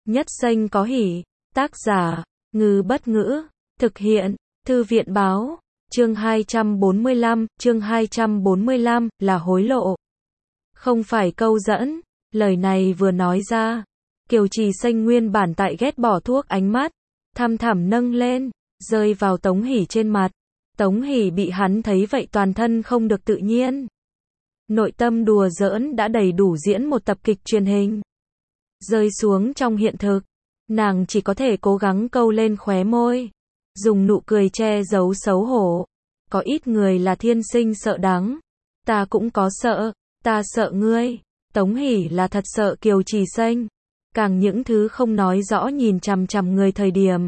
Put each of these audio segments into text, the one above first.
Nhất Xanh có hỉ. Tác giả, Ngư Bất Ngữ. Thực hiện, Thư viện Báo. Chương 245 là hối lộ. Không phải câu dẫn. Lời này vừa nói ra, Kiều Trì Xanh nguyên bản tại ghét bỏ thuốc ánh mắt thăm thẳm nâng lên, rơi vào Tống Hỷ trên mặt. Tống Hỷ bị hắn thấy vậy toàn thân không được tự nhiên. Nội tâm đùa giỡn đã đầy đủ diễn một tập kịch truyền hình. Rơi xuống trong hiện thực, nàng chỉ có thể cố gắng câu lên khóe môi, dùng nụ cười che giấu xấu hổ. Có ít người là thiên sinh sợ đắng. Ta cũng có sợ, ta sợ ngươi. Tống Hỷ là thật sợ Kiều Trì Xanh. Càng những thứ không nói rõ nhìn chằm chằm người thời điểm.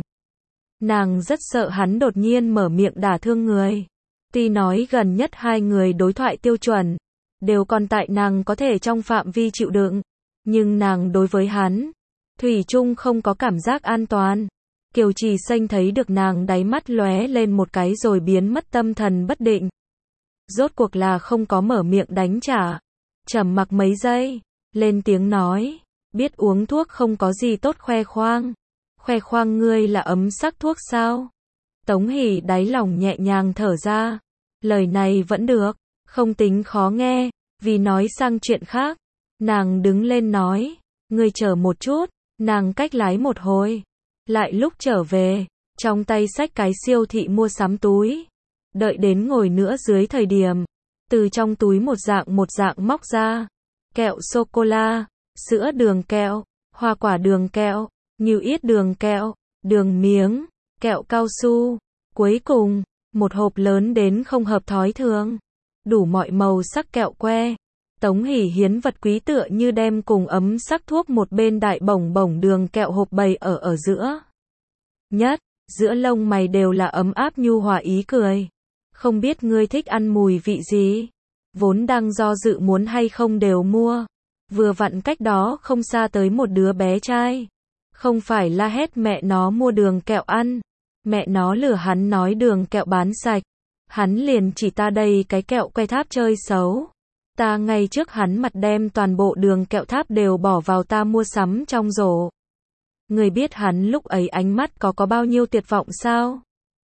Nàng rất sợ hắn đột nhiên mở miệng đả thương người. Tuy nói gần nhất hai người đối thoại tiêu chuẩn đều còn tại nàng có thể trong phạm vi chịu đựng, nhưng nàng đối với hắn thủy chung không có cảm giác an toàn. Kiều Trì Xanh thấy được nàng đáy mắt lóe lên một cái rồi biến mất tâm thần bất định. Rốt cuộc là không có mở miệng đánh trả. Trầm mặc mấy giây, lên tiếng nói, biết uống thuốc không có gì tốt khoe khoang. Khoe khoang ngươi là ấm sắc thuốc sao? Tống Hỷ đáy lòng nhẹ nhàng thở ra. Lời này vẫn được, không tính khó nghe, vì nói sang chuyện khác. Nàng đứng lên nói, ngươi chờ một chút. Nàng cách lái một hồi, lại lúc trở về, trong tay xách cái siêu thị mua sắm túi. Đợi đến ngồi nữa dưới thời điểm, từ trong túi một dạng móc ra kẹo sô-cô-la, sữa đường kẹo, hoa quả đường kẹo, nhiều ít đường kẹo, đường miếng, kẹo cao su. Cuối cùng, một hộp lớn đến không hợp thói thường, đủ mọi màu sắc kẹo que. Tống Hỷ hiến vật quý tựa như đem cùng ấm sắc thuốc một bên đại bổng bổng đường kẹo hộp bày ở giữa. Nhất, giữa lông mày đều là ấm áp nhu hòa ý cười. Không biết ngươi thích ăn mùi vị gì? Vốn đang do dự muốn hay không đều mua. Vừa vặn cách đó không xa tới một đứa bé trai. Không phải la hét mẹ nó mua đường kẹo ăn. Mẹ nó lừa hắn nói đường kẹo bán sạch. Hắn liền chỉ ta đây cái kẹo que tháp chơi xấu. Ta ngay trước hắn mặt đem toàn bộ đường kẹo tháp đều bỏ vào ta mua sắm trong rổ. Người biết hắn lúc ấy ánh mắt có bao nhiêu tuyệt vọng sao?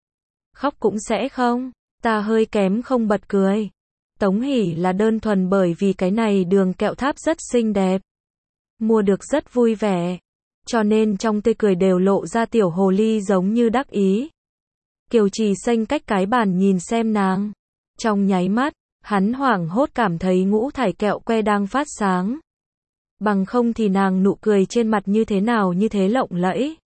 Khóc cũng sẽ không. Ta hơi kém không bật cười. Tống Hỷ là đơn thuần bởi vì cái này đường kẹo tháp rất xinh đẹp. Mua được rất vui vẻ. Cho nên trong tươi cười đều lộ ra tiểu hồ ly giống như đắc ý. Kiều Trì Xanh cách cái bàn nhìn xem nàng. Trong nháy mắt, hắn hoảng hốt cảm thấy ngũ thải kẹo que đang phát sáng. Bằng không thì nàng nụ cười trên mặt như thế nào như thế lộng lẫy.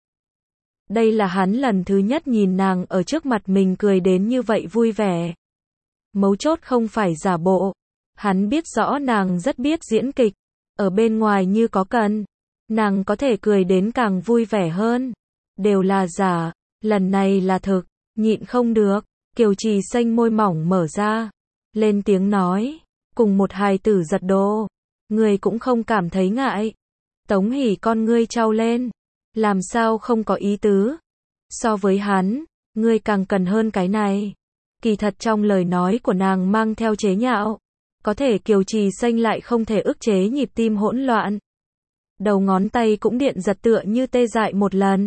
Đây là hắn lần thứ nhất nhìn nàng ở trước mặt mình cười đến như vậy vui vẻ. Mấu chốt không phải giả bộ. Hắn biết rõ nàng rất biết diễn kịch. Ở bên ngoài như có cần, nàng có thể cười đến càng vui vẻ hơn. Đều là giả, lần này là thực, nhịn không được. Kiều Trì Xanh môi mỏng mở ra, lên tiếng nói, cùng một hài tử giật đồ, người cũng không cảm thấy ngại. Tống Hỷ con ngươi trao lên, làm sao không có ý tứ. So với hắn, ngươi càng cần hơn cái này. Kỳ thật trong lời nói của nàng mang theo chế nhạo. Có thể Kiều Trì Xanh lại không thể ức chế nhịp tim hỗn loạn. Đầu ngón tay cũng điện giật tựa như tê dại một lần.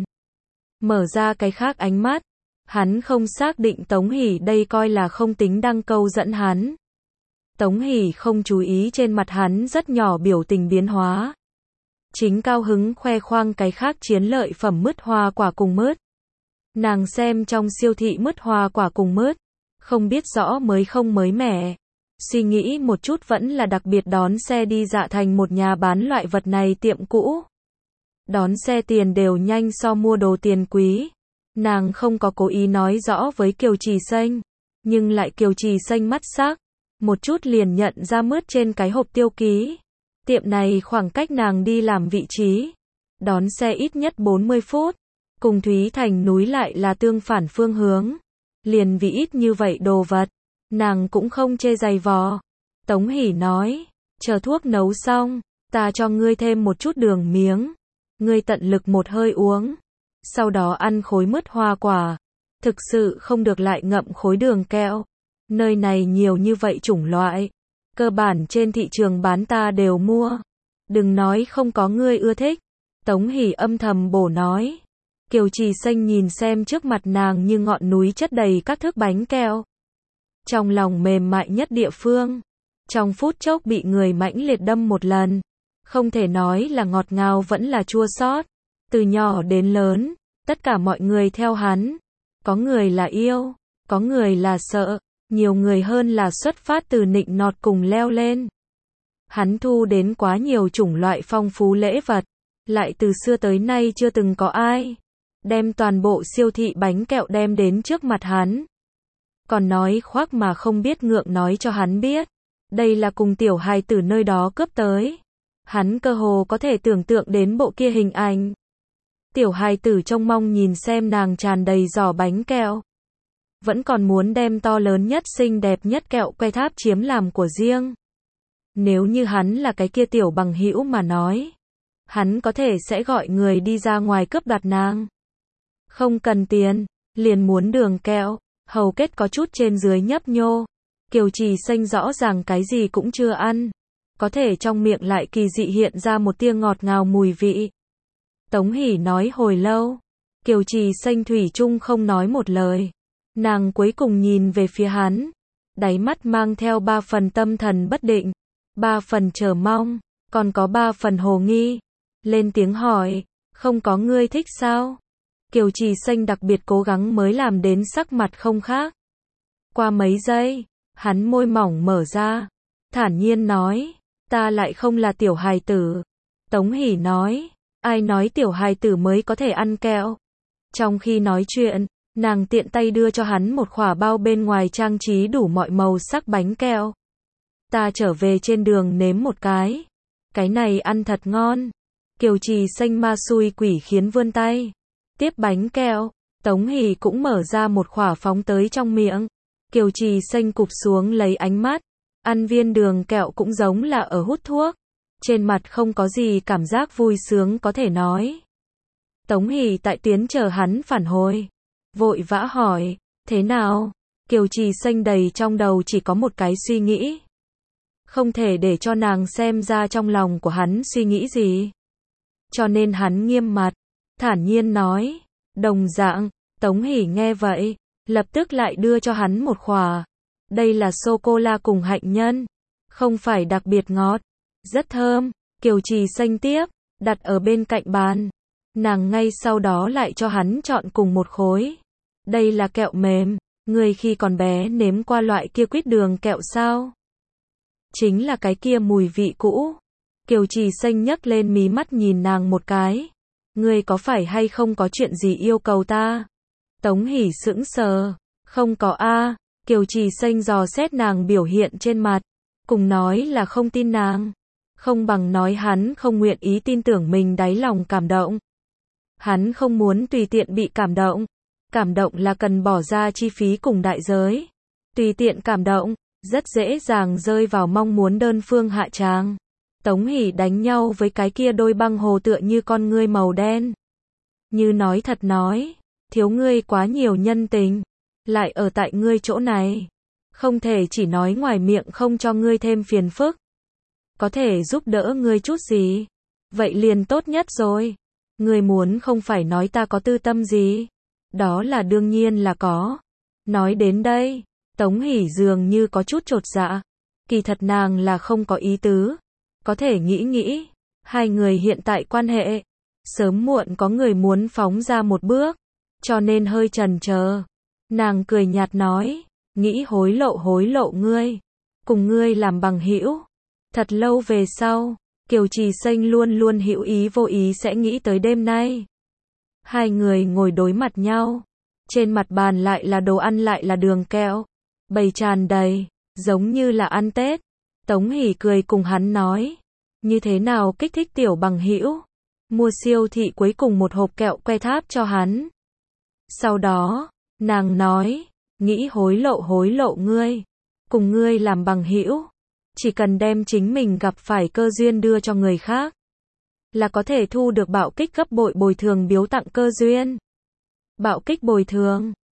Mở ra cái khác ánh mắt. Hắn không xác định Tống Hỷ đây coi là không tính đang câu dẫn hắn. Tống Hỷ không chú ý trên mặt hắn rất nhỏ biểu tình biến hóa. Chính cao hứng khoe khoang cái khác chiến lợi phẩm mứt hoa quả cùng mứt. Nàng xem trong siêu thị mứt hoa quả cùng mứt, không biết rõ mới không mới mẻ. Suy nghĩ một chút vẫn là đặc biệt đón xe đi Dạ Thành một nhà bán loại vật này tiệm cũ. Đón xe tiền đều nhanh so mua đồ tiền quý. Nàng không có cố ý nói rõ với Kiều Trì Xanh, nhưng lại Kiều Trì Xanh mắt sắc, một chút liền nhận ra mứt trên cái hộp tiêu ký. Tiệm này khoảng cách nàng đi làm vị trí, đón xe ít nhất 40 phút, cùng Thúy Thành núi lại là tương phản phương hướng. Liền vì ít như vậy đồ vật, nàng cũng không chê giày vò. Tống Hỷ nói, chờ thuốc nấu xong, ta cho ngươi thêm một chút đường miếng, ngươi tận lực một hơi uống. Sau đó ăn khối mứt hoa quả. Thực sự không được lại ngậm khối đường kẹo. Nơi này nhiều như vậy chủng loại. Cơ bản trên thị trường bán ta đều mua. Đừng nói không có ngươi ưa thích. Tống Hỷ âm thầm bổ nói. Kiều Trì Xanh nhìn xem trước mặt nàng như ngọn núi chất đầy các thước bánh kẹo. Trong lòng mềm mại nhất địa phương. Trong phút chốc bị người mãnh liệt đâm một lần. Không thể nói là ngọt ngào vẫn là chua xót. Từ nhỏ đến lớn, tất cả mọi người theo hắn. Có người là yêu, có người là sợ, nhiều người hơn là xuất phát từ nịnh nọt cùng leo lên. Hắn thu đến quá nhiều chủng loại phong phú lễ vật, lại từ xưa tới nay chưa từng có ai đem toàn bộ siêu thị bánh kẹo đem đến trước mặt hắn. Còn nói khoác mà không biết ngượng nói cho hắn biết, đây là cùng tiểu hài tử nơi đó cướp tới. Hắn cơ hồ có thể tưởng tượng đến bộ kia hình ảnh. Tiểu hài tử trông mong nhìn xem nàng tràn đầy giỏ bánh kẹo. Vẫn còn muốn đem to lớn nhất xinh đẹp nhất kẹo que tháp chiếm làm của riêng. Nếu như hắn là cái kia tiểu bằng hữu mà nói, hắn có thể sẽ gọi người đi ra ngoài cướp đoạt nàng. Không cần tiền, liền muốn đường kẹo, hầu kết có chút trên dưới nhấp nhô. Kiều Trì Xanh rõ ràng cái gì cũng chưa ăn, có thể trong miệng lại kỳ dị hiện ra một tia ngọt ngào mùi vị. Tống Hỷ nói hồi lâu, Kiều Trì Xanh thủy chung không nói một lời. Nàng cuối cùng nhìn về phía hắn, đáy mắt mang theo 3 phần tâm thần bất định, 3 phần chờ mong, còn có 3 phần hồ nghi. Lên tiếng hỏi, không có ngươi thích sao? Kiều Trì Xanh đặc biệt cố gắng mới làm đến sắc mặt không khác. Qua mấy giây, hắn môi mỏng mở ra, thản nhiên nói, ta lại không là tiểu hài tử. Tống Hỷ nói, ai nói tiểu hài tử mới có thể ăn kẹo? Trong khi nói chuyện, nàng tiện tay đưa cho hắn một khỏa bao bên ngoài trang trí đủ mọi màu sắc bánh kẹo. Ta trở về trên đường nếm một cái này ăn thật ngon. Kiều Trì Xanh ma xui quỷ khiến vươn tay, tiếp bánh kẹo. Tống Hỷ cũng mở ra một khỏa phóng tới trong miệng. Kiều Trì Xanh cụp xuống lấy ánh mắt, ăn viên đường kẹo cũng giống là ở hút thuốc. Trên mặt không có gì cảm giác vui sướng có thể nói. Tống Hỷ tại tiến chờ hắn phản hồi, vội vã hỏi, thế nào? Kiều Trì Xanh đầy trong đầu chỉ có một cái suy nghĩ. Không thể để cho nàng xem ra trong lòng của hắn suy nghĩ gì. Cho nên hắn nghiêm mặt, thản nhiên nói, đồng dạng. Tống Hỷ nghe vậy, lập tức lại đưa cho hắn một khỏa. Đây là sô-cô-la cùng hạnh nhân, không phải đặc biệt ngọt, rất thơm. Kiều Trì Xanh tiếp, đặt ở bên cạnh bàn. Nàng ngay sau đó lại cho hắn chọn cùng một khối. Đây là kẹo mềm, ngươi khi còn bé nếm qua loại kia quýt đường kẹo sao? Chính là cái kia mùi vị cũ. Kiều Trì Xanh nhấc lên mí mắt nhìn nàng một cái. Ngươi có phải hay không có chuyện gì yêu cầu ta? Tống Hỷ sững sờ, không có a. Kiều Trì Xanh dò xét nàng biểu hiện trên mặt, cùng nói là không tin nàng, không bằng nói hắn không nguyện ý tin tưởng mình đáy lòng cảm động. Hắn không muốn tùy tiện bị cảm động là cần bỏ ra chi phí cùng đại giới. Tùy tiện cảm động, rất dễ dàng rơi vào mong muốn đơn phương hạ tràng. Tống Hỷ đánh nhau với cái kia đôi băng hồ tựa như con ngươi màu đen. Như nói thật nói, thiếu ngươi quá nhiều nhân tình, lại ở tại ngươi chỗ này. Không thể chỉ nói ngoài miệng không cho ngươi thêm phiền phức. Có thể giúp đỡ ngươi chút gì, vậy liền tốt nhất rồi. Ngươi muốn không phải nói ta có tư tâm gì, đó là đương nhiên là có. Nói đến đây, Tống Hỷ dường như có chút chột dạ. Kỳ thật nàng là không có ý tứ. Có thể nghĩ, hai người hiện tại quan hệ, sớm muộn có người muốn phóng ra một bước, cho nên hơi chần chờ. Nàng cười nhạt nói, nghĩ hối lộ ngươi, cùng ngươi làm bằng hữu. Thật lâu về sau, Kiều Trì Xanh luôn luôn hữu ý vô ý sẽ nghĩ tới đêm nay. Hai người ngồi đối mặt nhau, trên mặt bàn lại là đồ ăn lại là đường kẹo, bày tràn đầy, giống như là ăn Tết. Tống Hỷ cười cùng hắn nói, như thế nào kích thích tiểu bằng hữu, mua siêu thị cuối cùng một hộp kẹo que tháp cho hắn. Sau đó, nàng nói, nghĩ hối lộ ngươi, cùng ngươi làm bằng hữu, chỉ cần đem chính mình gặp phải cơ duyên đưa cho người khác, là có thể thu được bạo kích gấp bội bồi thường biếu tặng cơ duyên. Bạo kích bồi thường